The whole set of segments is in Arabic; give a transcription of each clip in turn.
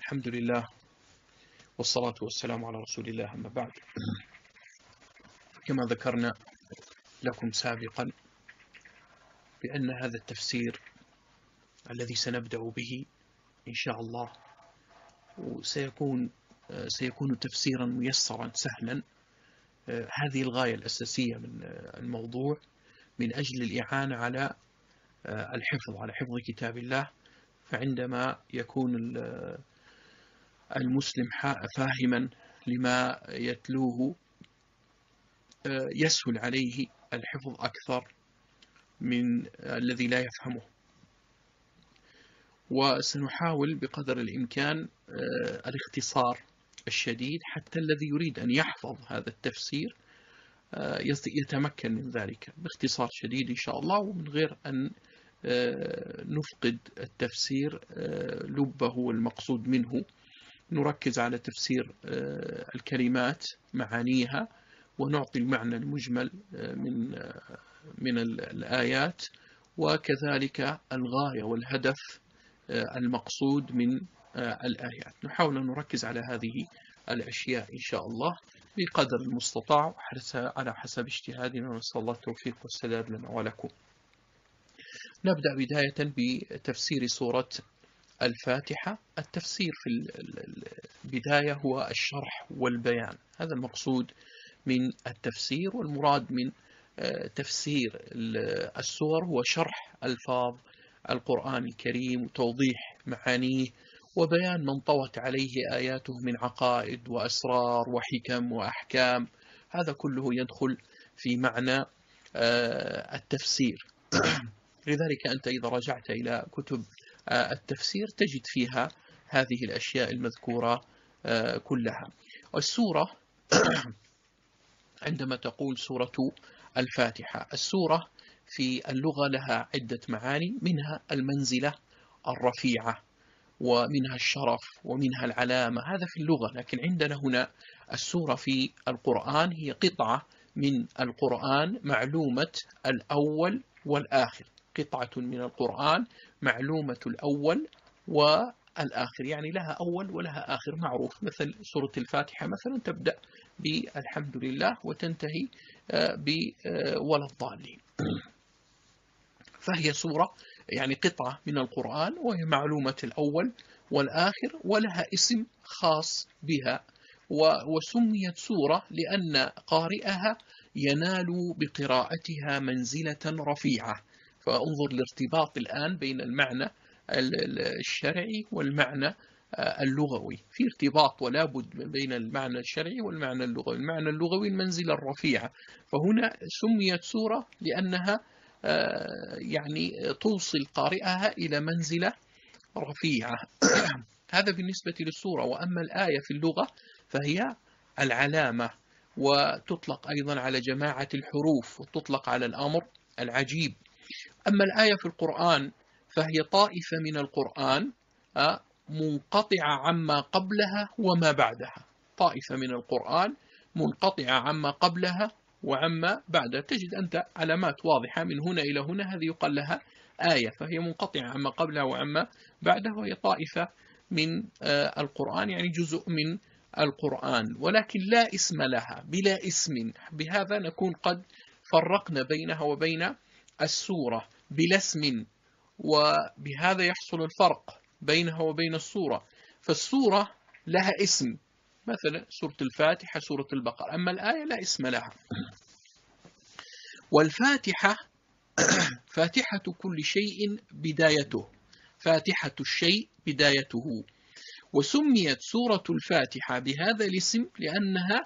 الحمد لله والصلاة والسلام على رسول الله، أما بعد. كما ذكرنا لكم سابقا بأن هذا التفسير الذي سنبدأ به إن شاء الله سيكون تفسيرا ميسرا سهلا. هذه الغاية الأساسية من الموضوع، من أجل الإعانة على على حفظ كتاب الله. فعندما يكون المسلم فاهما لما يتلوه يسهل عليه الحفظ أكثر من الذي لا يفهمه. وسنحاول بقدر الإمكان الاختصار الشديد حتى الذي يريد أن يحفظ هذا التفسير يتمكن من ذلك باختصار شديد إن شاء الله، ومن غير أن نفقد التفسير لبه والمقصود منه. نركز على تفسير الكلمات معانيها، ونعطي المعنى المجمل من الآيات، وكذلك الغاية والهدف المقصود من الآيات. نحاول أن نركز على هذه الأشياء إن شاء الله بقدر المستطاع على حسب اجتهادنا، ونسأل الله التوفيق والسداد لنا ولكم. نبدأ بداية بتفسير سورة الفاتحة. التفسير في البداية هو الشرح والبيان، هذا المقصود من التفسير. والمراد من تفسير السور هو شرح ألفاظ القرآن الكريم وتوضيح معانيه وبيان من طوت عليه آياته من عقائد وأسرار وحكم وأحكام. هذا كله يدخل في معنى التفسير. لذلك أنت إذا رجعت إلى كتب التفسير تجد فيها هذه الأشياء المذكورة كلها. السورة عندما تقول سورة الفاتحة، السورة في اللغة لها عدة معاني، منها المنزلة الرفيعة، ومنها الشرف، ومنها العلامة، هذا في اللغة. لكن عندنا هنا السورة في القرآن هي قطعة من القرآن معلومة الأول والآخر، قطعة من القرآن معلومة الأول والآخر، يعني لها أول ولها آخر معروف. مثل سورة الفاتحة مثلا تبدأ بالحمد لله وتنتهي ولا الضالين. فهي سورة يعني قطعة من القرآن، وهي معلومة الأول والآخر، ولها اسم خاص بها. وسميت سورة لأن قارئها ينال بقراءتها منزلة رفيعة. فانظر الارتباط الآن بين المعنى الشرعي والمعنى اللغوي، في ارتباط ولا بد بين المعنى الشرعي والمعنى اللغوي. المعنى اللغوي المنزلة الرفيعة، فهنا سميت سورة لأنها يعني توصل قارئها إلى منزلة رفيعة. هذا بالنسبة للسورة. وأما الآية في اللغة فهي العلامة، وتطلق أيضا على جماعة الحروف، وتطلق على الأمر العجيب. أما الآية في القرآن فهي طائفة من القرآن منقطعة عما قبلها وما بعدها، طائفة من القرآن منقطعة عما قبلها وعما بعدها. تجد أنت علامات واضحة من هنا إلى هنا، هذه يقال لها آية، فهي منقطعة عما قبلها وعما بعدها، وهي طائفة من القرآن، يعني جزء من القرآن، ولكن لا اسم لها، بلا اسم. بهذا نكون قد فرقنا بينها وبين السورة بلا اسم، وبهذا يحصل الفرق بينها وبين السورة. فالسورة لها اسم، مثلا سورة الفاتحة، سورة البقرة، أما الآية لا اسم لها. والفاتحة فاتحة كل شيء بدايته، فاتحة الشيء بدايته. وسميت سورة الفاتحة بهذا الاسم لأنها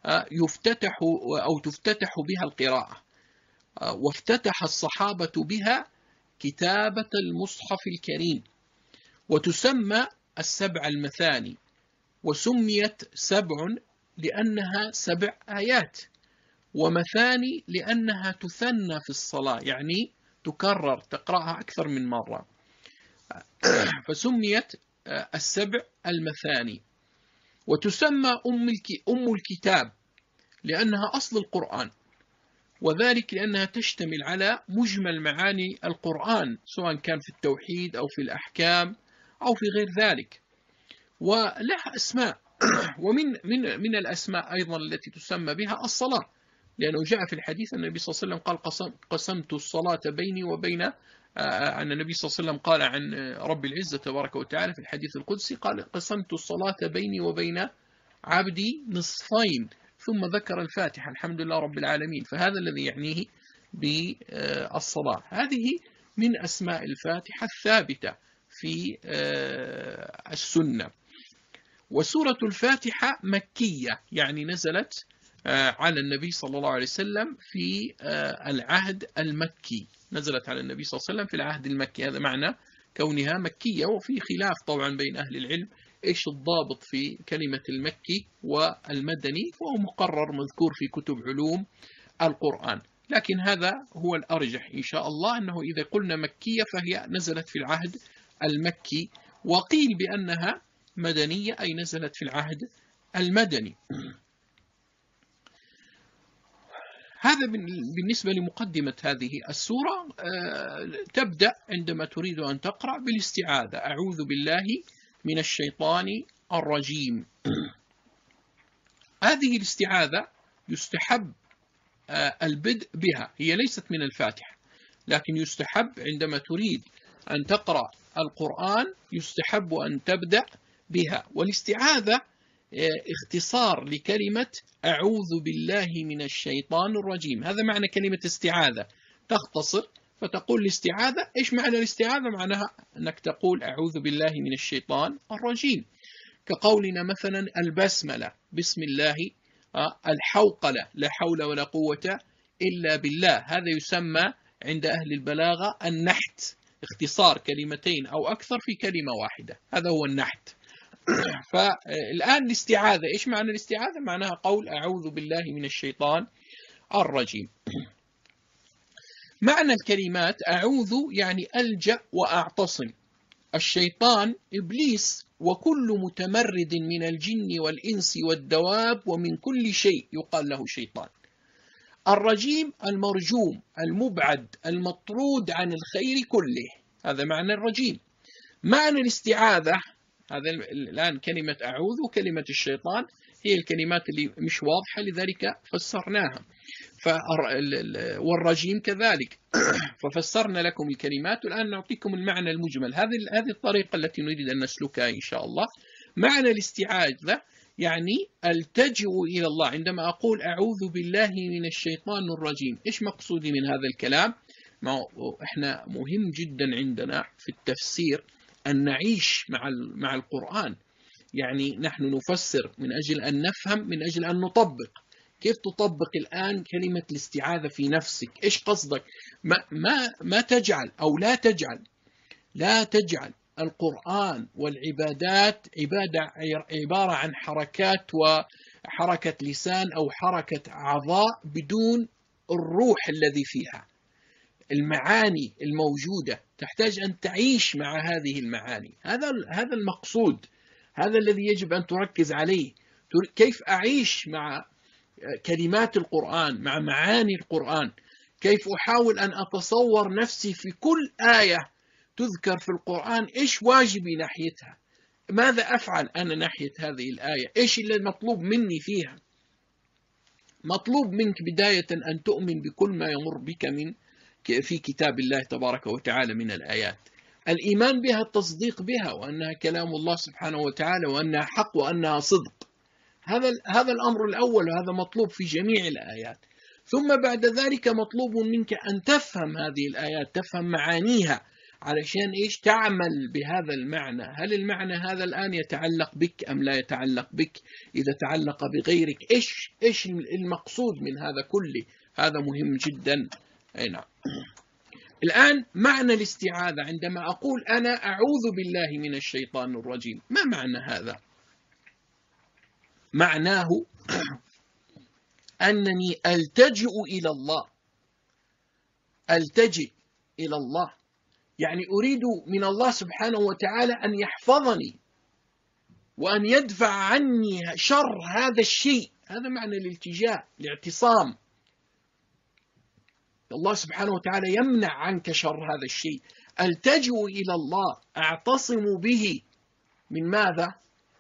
تفتتح بها القراءة، وافتتح الصحابة بها كتابة المصحف الكريم. وتسمى السبع المثاني، وسميت سبع لأنها 7 آيات، ومثاني لأنها تثنى في الصلاة، يعني تكرر تقرأها أكثر من مرة، فسميت السبع المثاني. وتسمى أم الكتاب لأنها أصل القرآن، وذلك لأنها تشتمل على مجمل معاني القرآن، سواء كان في التوحيد أو في الأحكام أو في غير ذلك. ولها أسماء. ومن من الأسماء أيضا التي تسمى بها الصلاة، لأنه جاء في الحديث أن النبي صلى الله عليه وسلم قال قسمت الصلاة بيني وبين أن النبي صلى الله عليه وسلم قال عن رب العزة تبارك وتعالى في الحديث القدسي قال قسمت الصلاة بيني وبين عبدي نصفين، ثم ذكر الفاتحة الحمد لله رب العالمين. فهذا الذي يعنيه بالصلاة. هذه من أسماء الفاتحة الثابتة في السنة. وسورة الفاتحة مكية، يعني نزلت على النبي صلى الله عليه وسلم في العهد المكي، نزلت على النبي صلى الله عليه وسلم في العهد المكي. هذا معنى كونها مكية. وفي خلاف طبعا بين أهل العلم إيش الضابط في كلمة المكي والمدني، وهو مقرر مذكور في كتب علوم القرآن، لكن هذا هو الأرجح إن شاء الله، أنه إذا قلنا مكية فهي نزلت في العهد المكي. وقيل بأنها مدنية أي نزلت في العهد المدني. هذا بالنسبة لمقدمة هذه السورة. تبدأ عندما تريد أن تقرأ بالاستعاذة، أعوذ بالله من الشيطان الرجيم. هذه الاستعاذة يستحب البدء بها، هي ليست من الفاتحة، لكن يستحب عندما تريد أن تقرأ القرآن يستحب أن تبدأ بها. والاستعاذة اختصار لكلمة أعوذ بالله من الشيطان الرجيم. هذا معنى كلمة استعاذة، تختصر فتقول الاستعاذة. إيش معنى الاستعاذة؟ معناها أنك تقول أعوذ بالله من الشيطان الرجيم، كقولنا مثلا البسملة بسم الله، الحوقلة لا حول ولا قوة إلا بالله. هذا يسمى عند أهل البلاغة النحت، اختصار كلمتين أو أكثر في كلمة واحدة، هذا هو النحت. فالآن الاستعاذة، إيش معنى الاستعاذة؟ معناها قول أعوذ بالله من الشيطان الرجيم. معنى الكلمات أعوذ يعني ألجأ وأعتصم. الشيطان إبليس وكل متمرد من الجن والإنس والدواب ومن كل شيء يقال له شيطان. الرجيم المرجوم المبعد المطرود عن الخير كله، هذا معنى الرجيم. معنى الاستعاذة، هذا الآن كلمة أعوذ وكلمة الشيطان هي الكلمات اللي مش واضحة لذلك فسرناها، والرجيم كذلك ففسرنا لكم الكلمات، والآن نعطيكم المعنى المجمل. هذه الطريقة التي نريد أن نسلكها إن شاء الله. معنى الاستعاذة يعني التجئ إلى الله. عندما أقول أعوذ بالله من الشيطان الرجيم، إيش مقصودي من هذا الكلام؟ إحنا مهم جدا عندنا في التفسير أن نعيش مع القرآن، يعني نحن نفسر من أجل أن نفهم، من أجل أن نطبق. كيف تطبق الآن كلمة الاستعاذة في نفسك؟ إيش قصدك؟ ما تجعل أو لا تجعل القرآن والعبادات عبارة عن حركات وحركة لسان أو حركة أعضاء بدون الروح الذي فيها. المعاني الموجودة تحتاج أن تعيش مع هذه المعاني. هذا المقصود، هذا الذي يجب أن تركز عليه. كيف أعيش مع كلمات القرآن، مع معاني القرآن؟ كيف أحاول أن أتصور نفسي في كل آية تذكر في القرآن إيش واجبي ناحيتها؟ ماذا أفعل أنا ناحية هذه الآية؟ إيش اللي مطلوب مني فيها؟ مطلوب منك بداية أن تؤمن بكل ما يمر بك في كتاب الله تبارك وتعالى من الآيات. الإيمان بها، التصديق بها، وأنها كلام الله سبحانه وتعالى، وأنها حق، وأنها صدق. هذا الأمر الأول، وهذا مطلوب في جميع الآيات. ثم بعد ذلك مطلوب منك أن تفهم هذه الآيات، تفهم معانيها، علشان إيش؟ تعمل بهذا المعنى. هل المعنى هذا الآن يتعلق بك أم لا يتعلق بك؟ إذا تعلق بغيرك، إيش المقصود من هذا كله؟ هذا مهم جدا. أي نعم. الآن معنى الاستعاذة، عندما أقول أنا أعوذ بالله من الشيطان الرجيم، ما معنى هذا؟ معناه أنني ألتجئ إلى الله. ألتجئ إلى الله يعني أريد من الله سبحانه وتعالى أن يحفظني وأن يدفع عني شر هذا الشيء. هذا معنى الالتجاء، الاعتصام. الله سبحانه وتعالى يمنع عنك شر هذا الشيء. ألتجئ إلى الله، أعتصم به من ماذا؟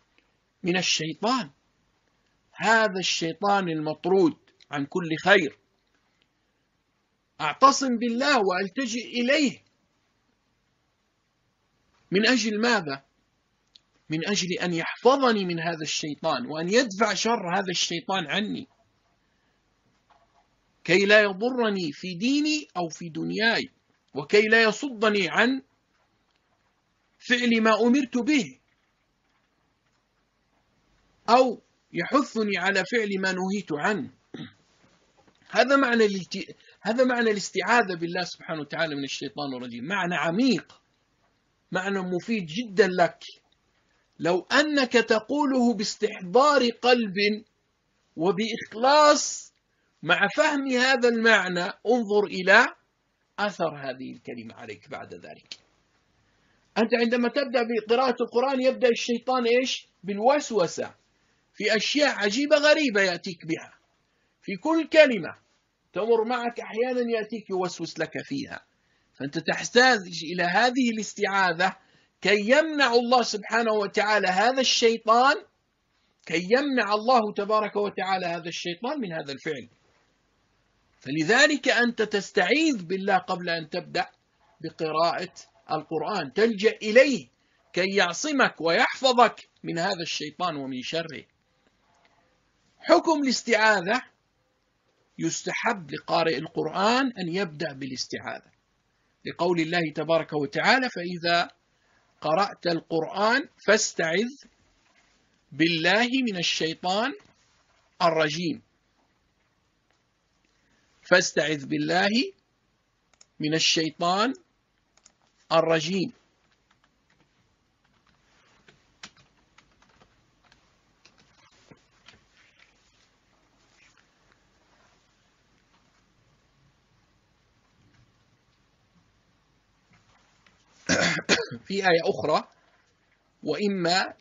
من الشيطان، هذا الشيطان المطرود عن كل خير. أعتصم بالله وألتجئ إليه من أجل ماذا؟ من أجل أن يحفظني من هذا الشيطان، وأن يدفع شر هذا الشيطان عني، كي لا يضرني في ديني أو في دنياي، وكي لا يصدني عن فعل ما أمرت به، أو يحثني على فعل ما نهيت عنه. هذا معنى الاستعاذة بالله سبحانه وتعالى من الشيطان الرجيم، معنى عميق، معنى مفيد جدا لك. لو أنك تقوله باستحضار قلب وبإخلاص مع فهم هذا المعنى، انظر إلى أثر هذه الكلمة عليك بعد ذلك. أنت عندما تبدأ بقراءة القرآن يبدأ الشيطان إيش؟ بالوسوسة في أشياء عجيبة غريبة يأتيك بها في كل كلمة تمر معك، أحيانا يأتيك يوسوس لك فيها، فأنت تحتاج إلى هذه الاستعاذة كي يمنع الله سبحانه وتعالى هذا الشيطان، كي يمنع الله تبارك وتعالى هذا الشيطان من هذا الفعل. فلذلك أنت تستعيذ بالله قبل أن تبدأ بقراءة القرآن، تلجأ إليه كي يعصمك ويحفظك من هذا الشيطان ومن شره. حكم الاستعاذة: يستحب لقارئ القرآن أن يبدأ بالاستعاذة، لقول الله تبارك وتعالى: فإذا قرأت القرآن فاستعذ بالله من الشيطان الرجيم. فاستعذ بالله من الشيطان الرجيم. في آية أخرى: وإما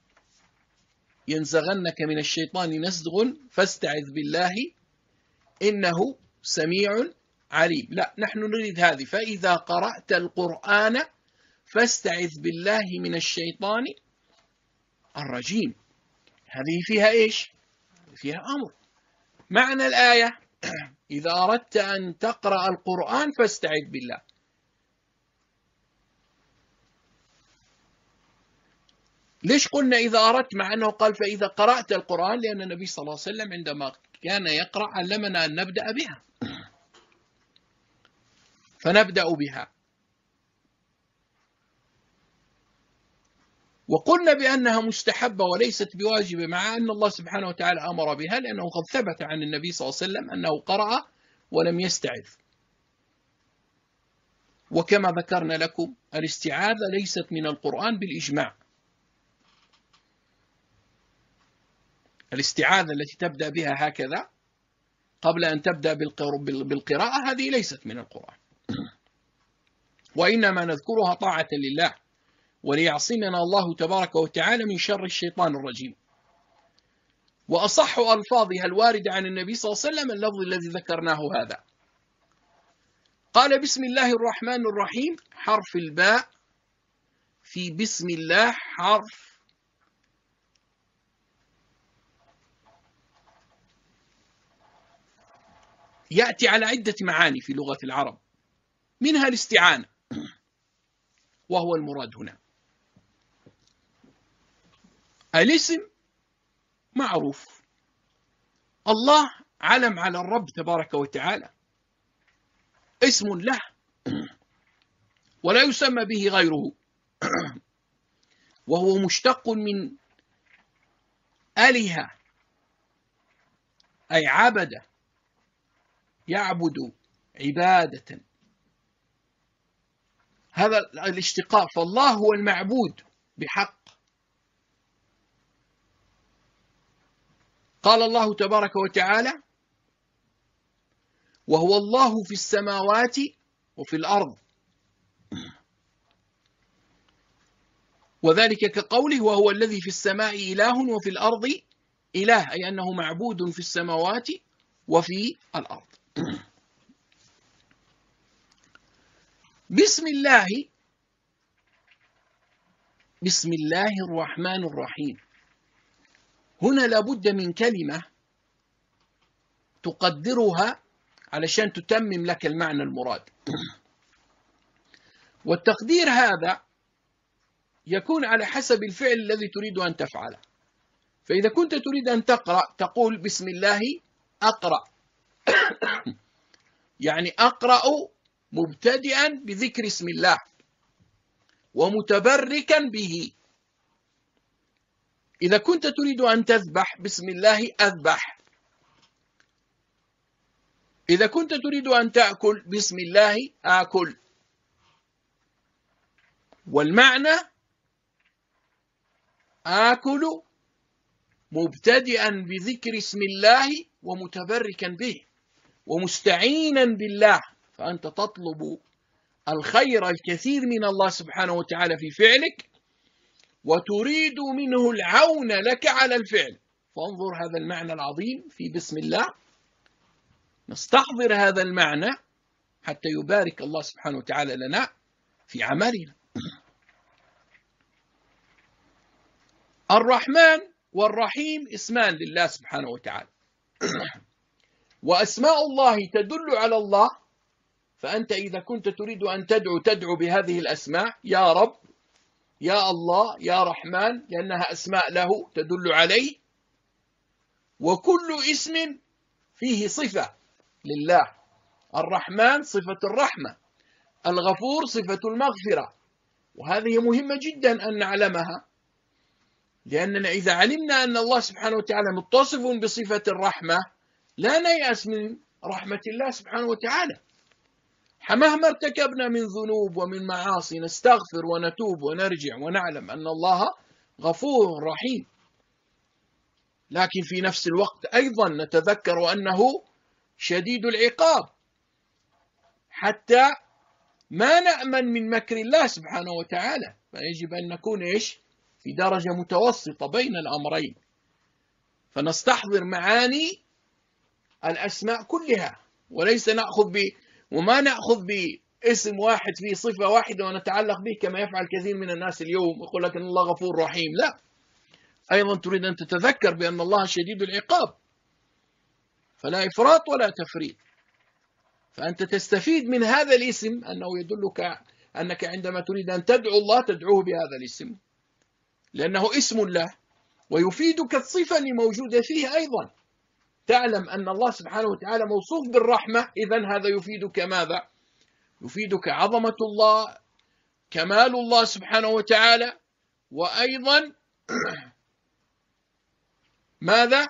ينزغنك من الشيطان نزغ فاستعذ بالله إنه سميع عليم. لا، نحن نريد هذه: فإذا قرأت القرآن فاستعذ بالله من الشيطان الرجيم. هذه فيها إيش؟ فيها أمر. معنى الآية: إذا أردت أن تقرأ القرآن فاستعذ بالله. ليش قلنا إذا أردت، مع أنه قال فإذا قرأت القرآن؟ لأن النبي صلى الله عليه وسلم عندما كان يقرأ علمنا أن نبدأ بها، فنبدأ بها. وقلنا بأنها مستحبة وليست بواجبة، مع أن الله سبحانه وتعالى أمر بها، لأنه قد ثبت عن النبي صلى الله عليه وسلم أنه قرأ ولم يستعذ. وكما ذكرنا لكم الاستعاذة ليست من القرآن بالإجماع. الاستعاذة التي تبدأ بها هكذا قبل أن تبدأ بالقراءة هذه ليست من القرآن، وإنما نذكرها طاعة لله وليعصمنا الله تبارك وتعالى من شر الشيطان الرجيم. وأصح ألفاظها الواردة عن النبي صلى الله عليه وسلم اللفظ الذي ذكرناه هذا. قال: بسم الله الرحمن الرحيم. حرف الباء في بسم الله حرف يأتي على عدة معاني في لغة العرب، منها الاستعانة، وهو المراد هنا. الاسم معروف، الله علم على الرب تبارك وتعالى، اسم له ولا يسمى به غيره، وهو مشتق من آلهة، أي عبد، يعبد عبادة. هذا الاشتقاق، فالله هو المعبود بحق. قال الله تبارك وتعالى: وهو الله في السماوات وفي الأرض. وذلك كقوله: وهو الذي في السماء إله وفي الأرض إله، أي أنه معبود في السماوات وفي الأرض. بسم الله الرحمن الرحيم. هنا لابد من كلمة تقدرها علشان تتمم لك المعنى المراد. والتقدير هذا يكون على حسب الفعل الذي تريد أن تفعله. فإذا كنت تريد أن تقرأ تقول بسم الله أقرأ، يعني أقرأ مبتدئا بذكر اسم الله ومتبركا به. إذا كنت تريد أن تذبح بسم الله أذبح. إذا كنت تريد أن تأكل بسم الله آكل. والمعنى آكل مبتدئا بذكر اسم الله ومتبركا به ومستعينا بالله، فأنت تطلب الخير الكثير من الله سبحانه وتعالى في فعلك وتريد منه العون لك على الفعل. فانظر هذا المعنى العظيم في بسم الله، نستحضر هذا المعنى حتى يبارك الله سبحانه وتعالى لنا في عملنا. الرحمن والرحيم اسمان لله سبحانه وتعالى، وأسماء الله تدل على الله. فأنت إذا كنت تريد أن تدعو بهذه الأسماء، يا رب، يا الله، يا رحمن، لأنها أسماء له تدل عليه. وكل اسم فيه صفة لله. الرحمن صفة الرحمة، الغفور صفة المغفرة. وهذه مهمة جدا أن نعلمها، لأننا إذا علمنا أن الله سبحانه وتعالى متصف بصفة الرحمة لا نيأس من رحمة الله سبحانه وتعالى. مهما ارتكبنا من ذنوب ومن معاصي نستغفر ونتوب ونرجع ونعلم أن الله غفور رحيم. لكن في نفس الوقت أيضا نتذكر أنه شديد العقاب، حتى ما نأمن من مكر الله سبحانه وتعالى. فيجب أن نكون في درجة متوسطة بين الأمرين، فنستحضر معاني الأسماء كلها، وليس وما نأخذ باسم واحد فيه صفة واحدة ونتعلق به كما يفعل كثير من الناس اليوم، يقول لك أن الله غفور رحيم. لا، أيضا تريد أن تتذكر بأن الله شديد العقاب، فلا إفراط ولا تفريط. فأنت تستفيد من هذا الاسم أنه يدلك أنك عندما تريد أن تدعو الله تدعوه بهذا الاسم، لأنه اسم الله ويفيدك الصفة اللي موجودة فيه. أيضا تعلم أن الله سبحانه وتعالى موصوف بالرحمة، إذن هذا يفيدك ماذا؟ يفيدك عظمة الله، كمال الله سبحانه وتعالى، وأيضا ماذا؟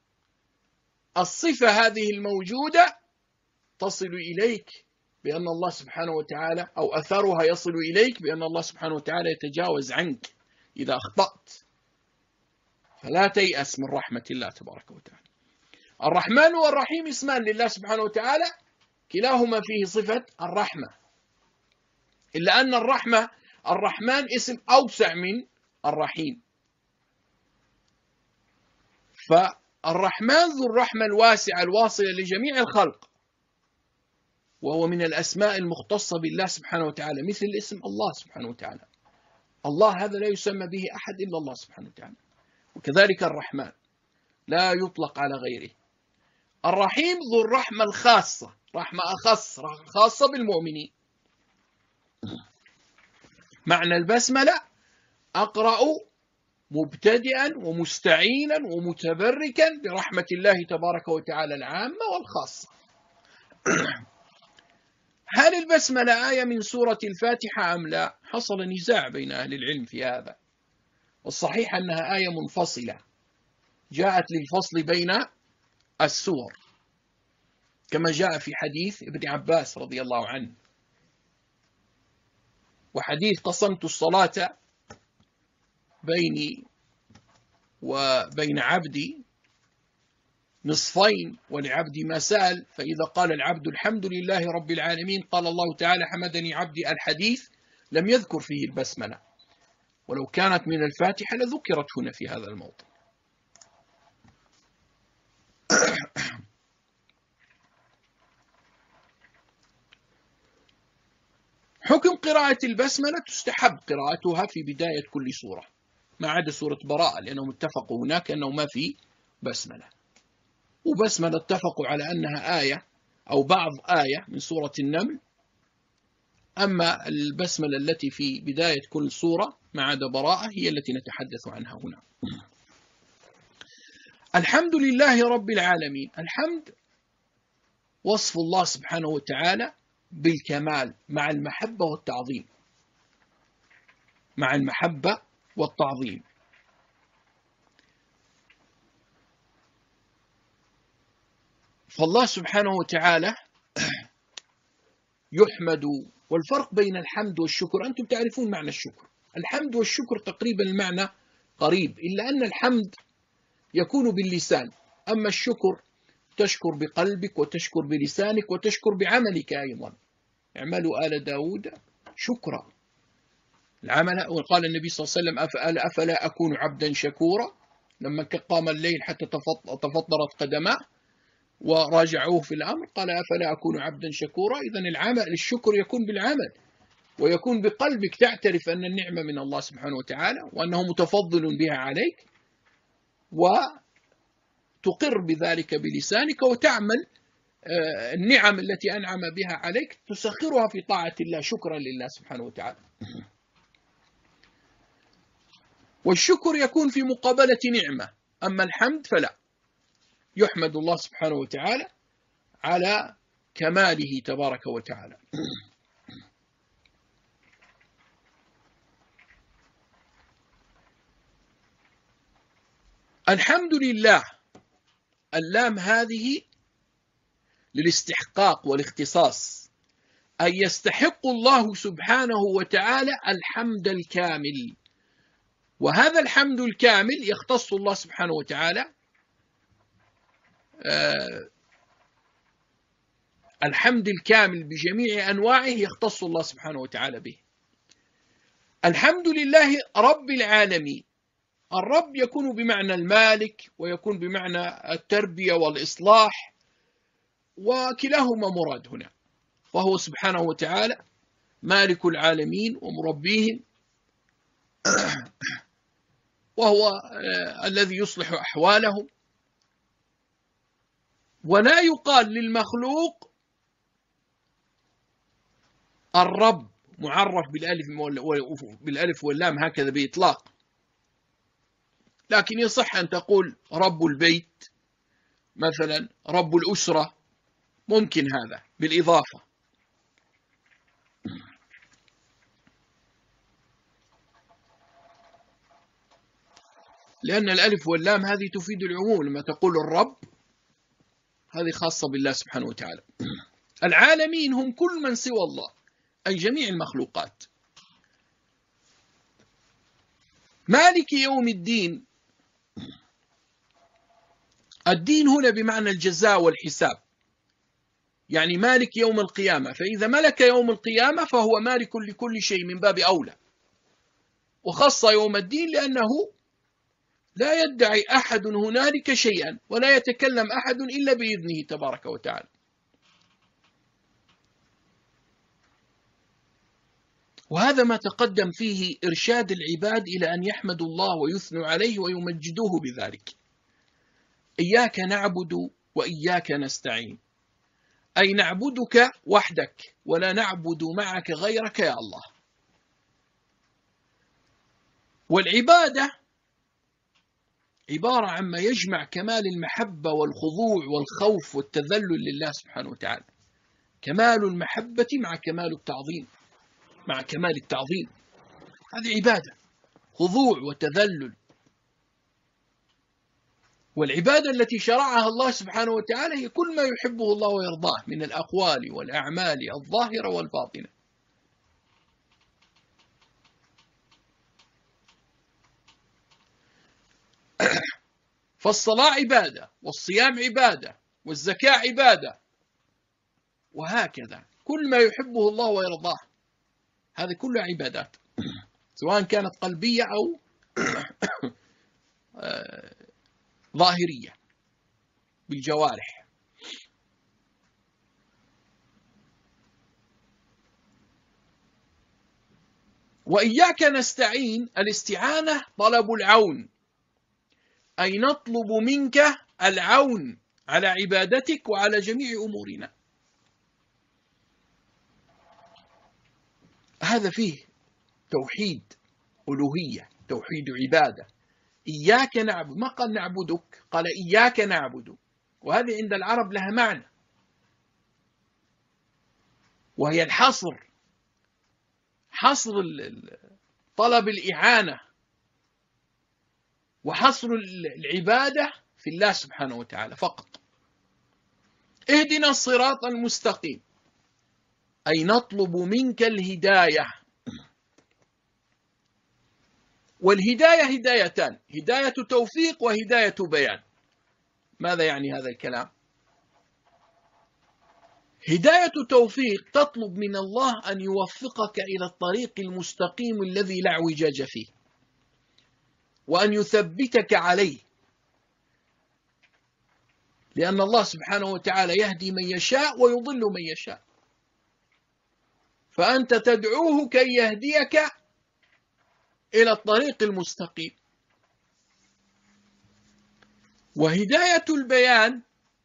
الصفة هذه الموجودة تصل إليك بأن الله سبحانه وتعالى، أو أثرها يصل إليك بأن الله سبحانه وتعالى يتجاوز عنك إذا أخطأت. فلا تيأس من رحمة الله تبارك وتعالى. الرحمن والرحيم اسمان لله سبحانه وتعالى، كلاهما فيه صفة الرحمة، إلا أن الرحمن اسم أوسع من الرحيم. فالرحمن ذو الرحمة الواسعة الواصلة لجميع الخلق، وهو من الأسماء المختصة بالله سبحانه وتعالى، مثل اسم الله سبحانه وتعالى. الله هذا لا يسمى به أحد إلا الله سبحانه وتعالى. وكذلك الرحمن لا يطلق على غيره. الرحيم ذو الرحمة الخاصة، رحمة أخص، خاصة بالمؤمنين. معنى البسملة أقرأ مبتدئا ومستعينا ومتبركا برحمة الله تبارك وتعالى العامة والخاصة. هل البسملة آية من سورة الفاتحة أم لا؟ حصل نزاع بين أهل العلم في هذا، والصحيح أنها آية منفصلة جاءت للفصل بين السور، كما جاء في حديث ابن عباس رضي الله عنه، وحديث قسمت الصلاة بيني وبين عبدي نصفين ولعبدي ما سأل، فإذا قال العبد الحمد لله رب العالمين قال الله تعالى حمدني عبدي. الحديث لم يذكر فيه البسملة، ولو كانت من الفاتحة لذكرت هنا في هذا الموضع. حكم قراءة البسملة: تستحب قراءتها في بداية كل سورة، ما عدا سورة براءة، لأنهم اتفقوا هناك أنه ما في بسملة، وبسملة اتفقوا على أنها آية أو بعض آية من سورة النمل. أما البسملة التي في بداية كل سورة ما عدا براءة هي التي نتحدث عنها هنا. الحمد لله رب العالمين. الحمد وصف الله سبحانه وتعالى بالكمال مع المحبة والتعظيم، مع المحبة والتعظيم. فالله سبحانه وتعالى يحمد. والفرق بين الحمد والشكر، أنتم تعرفون معنى الشكر. الحمد والشكر تقريبا المعنى قريب، إلا أن الحمد يكون باللسان، أما الشكر تشكر بقلبك وتشكر بلسانك وتشكر بعملك أيضا. اعملوا آل داود شكرا. العمل، وقال النبي صلى الله عليه وسلم أفلا أكون عبدا شكورا، لما قام الليل حتى تفطرت قدماه وراجعوه في الأمر قال أفلا أكون عبدا شكورا. إذن العمل، الشكر يكون بالعمل ويكون بقلبك، تعترف أن النعمة من الله سبحانه وتعالى وأنه متفضل بها عليك، وتقر بذلك بلسانك، وتعمل النعم التي أنعم بها عليك تسخرها في طاعة الله شكرا لله سبحانه وتعالى. والشكر يكون في مقابلة نعمة، أما الحمد فلا، يحمد الله سبحانه وتعالى على كماله تبارك وتعالى. الحمد لله، اللام هذه للاستحقاق والاختصاص، أي يستحق الله سبحانه وتعالى الحمد الكامل، وهذا الحمد الكامل يختص الله سبحانه وتعالى. الحمد الكامل بجميع أنواعه يختص الله سبحانه وتعالى به. الحمد لله رب العالمين. الرب يكون بمعنى المالك ويكون بمعنى التربية والإصلاح، وكلاهما مراد هنا. فهو سبحانه وتعالى مالك العالمين ومربيهم، وهو الذي يصلح أحوالهم. ولا يقال للمخلوق الرب معرف بالألف واللام هكذا بإطلاق، لكن يصح أن تقول رب البيت مثلا، رب الأسرة، ممكن هذا بالإضافة. لأن الألف واللام هذه تفيد العموم، لما تقول الرب هذه خاصة بالله سبحانه وتعالى. العالمين هم كل من سوى الله، أي جميع المخلوقات. مالك يوم الدين. الدين هنا بمعنى الجزاء والحساب، يعني مالك يوم القيامة، فإذا ملك يوم القيامة فهو مالك لكل شيء من باب أولى. وخص يوم الدين لأنه لا يدعي أحد هنالك شيئا ولا يتكلم أحد إلا بإذنه تبارك وتعالى. وهذا ما تقدم فيه إرشاد العباد إلى أن يحمدوا الله ويثنوا عليه ويمجدوه بذلك. إياك نعبد وإياك نستعين، أي نعبدك وحدك ولا نعبد معك غيرك يا الله. والعبادة عبارة عما يجمع كمال المحبة والخضوع والخوف والتذلل لله سبحانه وتعالى. كمال المحبة مع كمال التعظيم، مع كمال التعظيم، هذه عبادة، خضوع وتذلل. والعبادة التي شرعها الله سبحانه وتعالى هي كل ما يحبه الله ويرضاه من الأقوال والأعمال الظاهرة والباطنة. فالصلاة عبادة، والصيام عبادة، والزكاة عبادة، وهكذا كل ما يحبه الله ويرضاه، هذه كلها عبادات، سواء كانت قلبية أو ظاهرية بالجوارح. وإياك نستعين، الاستعانة طلب العون، أي نطلب منك العون على عبادتك وعلى جميع أمورنا. هذا فيه توحيد ألوهية، توحيد عبادة. إياك نعبد، ما قال نعبدك، قال إياك نعبد، وهذه عند العرب لها معنى، وهي الحصر، حصر طلب الإعانة وحصر العبادة في الله سبحانه وتعالى فقط. اهدنا الصراط المستقيم، أي نطلب منك الهداية. والهداية هدايتان، هداية توفيق وهداية بيان. ماذا يعني هذا الكلام؟ هداية توفيق تطلب من الله أن يوفقك إلى الطريق المستقيم الذي لا اعوجاج فيه، وأن يثبتك عليه، لأن الله سبحانه وتعالى يهدي من يشاء ويضل من يشاء، فأنت تدعوه كي يهديك إلى الطريق المستقيم. وهداية البيان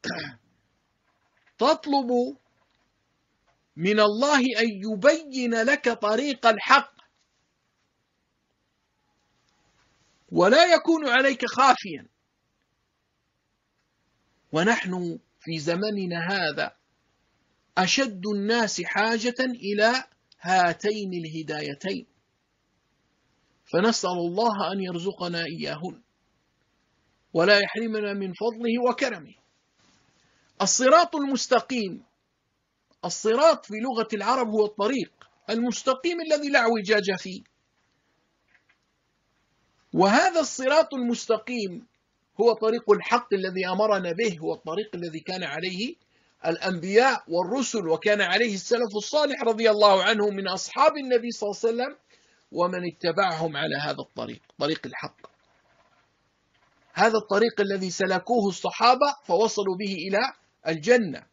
تطلب من الله أن يبين لك طريق الحق ولا يكون عليك خافيا. ونحن في زمننا هذا أشد الناس حاجة إلى هاتين الهدايتين، فنسأل الله أن يرزقنا إياهن ولا يحرمنا من فضله وكرمه. الصراط المستقيم، الصراط في لغة العرب هو الطريق المستقيم الذي لا اعوجاج فيه، وهذا الصراط المستقيم هو طريق الحق الذي أمرنا به، هو الطريق الذي كان عليه الأنبياء والرسل، وكان عليه السلف الصالح رضي الله عنهم من أصحاب النبي صلى الله عليه وسلم ومن اتبعهم على هذا الطريق، طريق الحق. هذا الطريق الذي سلكوه الصحابة فوصلوا به إلى الجنة.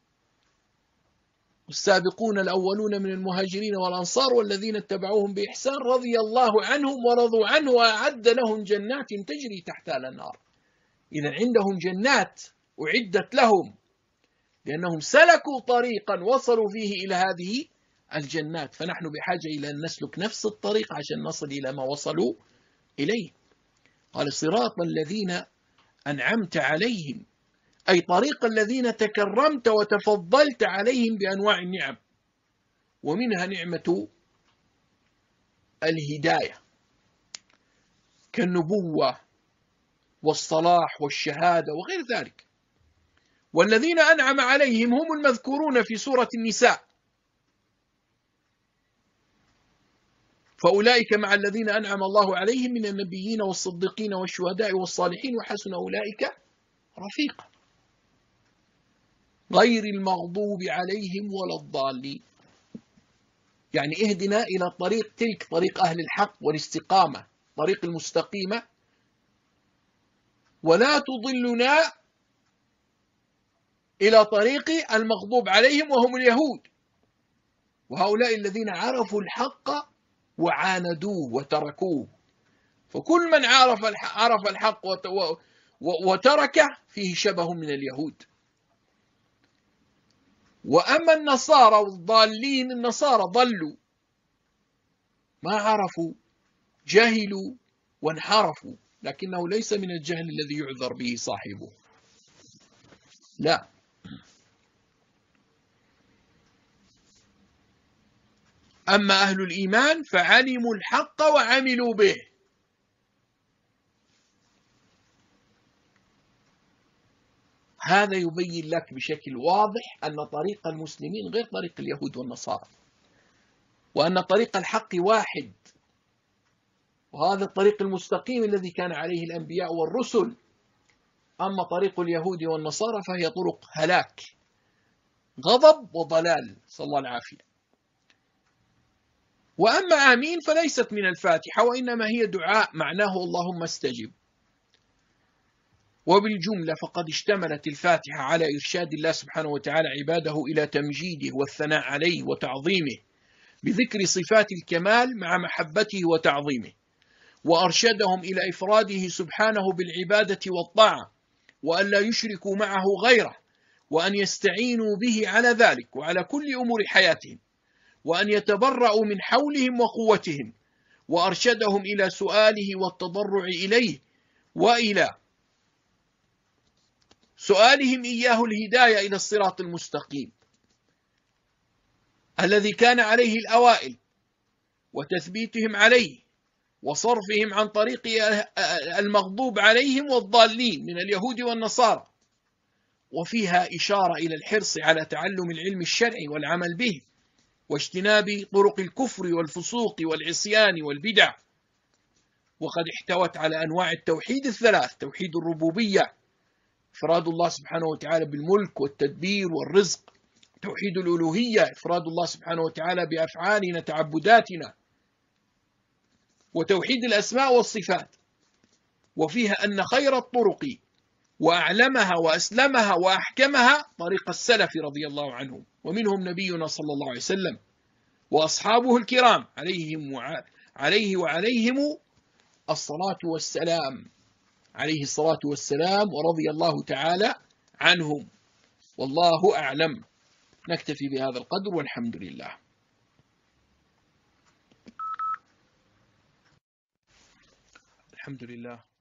السابقون الأولون من المهاجرين والأنصار والذين اتبعوهم بإحسان رضي الله عنهم ورضوا عنه وأعد لهم جنات تجري تحتها الأنهار. إذا عندهم جنات أعدت لهم لأنهم سلكوا طريقا وصلوا فيه إلى هذه الجنات، فنحن بحاجة إلى أن نسلك نفس الطريق عشان نصل إلى ما وصلوا إليه. قال صراط الذين أنعمت عليهم، أي طريق الذين تكرمت وتفضلت عليهم بأنواع النعم، ومنها نعمة الهداية كالنبوة والصلاح والشهادة وغير ذلك. والذين أنعم عليهم هم المذكورون في سورة النساء، فأولئك مع الذين أنعم الله عليهم من النبيين والصديقين والشهداء والصالحين وحسن أولئك رفيقا غير المغضوب عليهم ولا الضالين. يعني اهدنا إلى طريق تلك، طريق أهل الحق والاستقامة، طريق المستقيمة، ولا تضلنا إلى طريق المغضوب عليهم وهم اليهود، وهؤلاء الذين عرفوا الحق وعاندوه وتركوه. فكل من عرف الحق وتركه فيه شبه من اليهود. وأما النصارى والضالين، النصارى ضلوا، ما عرفوا، جهلوا وانحرفوا، لكنه ليس من الجهل الذي يعذر به صاحبه، لا. أما أهل الإيمان فعلموا الحق وعملوا به. هذا يبين لك بشكل واضح أن طريق المسلمين غير طريق اليهود والنصارى، وأن طريق الحق واحد، وهذا الطريق المستقيم الذي كان عليه الأنبياء والرسل. أما طريق اليهود والنصارى فهي طرق هلاك، غضب وضلال، صلى الله العافية. وأما آمين فليست من الفاتحة، وإنما هي دعاء معناه اللهم استجب. وبالجملة فقد اشتملت الفاتحة على إرشاد الله سبحانه وتعالى عباده إلى تمجيده والثناء عليه وتعظيمه، بذكر صفات الكمال مع محبته وتعظيمه، وأرشدهم إلى إفراده سبحانه بالعبادة والطاعة، وأن لا يشركوا معه غيره، وأن يستعينوا به على ذلك وعلى كل أمور حياتهم، وأن يتبرأوا من حولهم وقوتهم، وأرشدهم إلى سؤاله والتضرع إليه، وإلى سؤالهم إياه الهداية إلى الصراط المستقيم الذي كان عليه الأوائل، وتثبيتهم عليه، وصرفهم عن طريق المغضوب عليهم والضالين من اليهود والنصارى. وفيها إشارة إلى الحرص على تعلم العلم الشرعي والعمل به، واجتناب طرق الكفر والفسوق والعصيان والبدع. وقد احتوت على أنواع التوحيد الثلاث: توحيد الربوبية، إفراد الله سبحانه وتعالى بالملك والتدبير والرزق; توحيد الألوهية، إفراد الله سبحانه وتعالى بأفعالنا تعبداتنا; وتوحيد الأسماء والصفات. وفيها أن خير الطرق وأعلمها وأسلمها وأحكمها طريق السلف رضي الله عنهم، ومنهم نبينا صلى الله عليه وسلم وأصحابه الكرام عليه وعليهم الصلاة والسلام، عليه الصلاة والسلام، ورضي الله تعالى عنهم. والله أعلم. نكتفي بهذا القدر، والحمد لله. الحمد لله.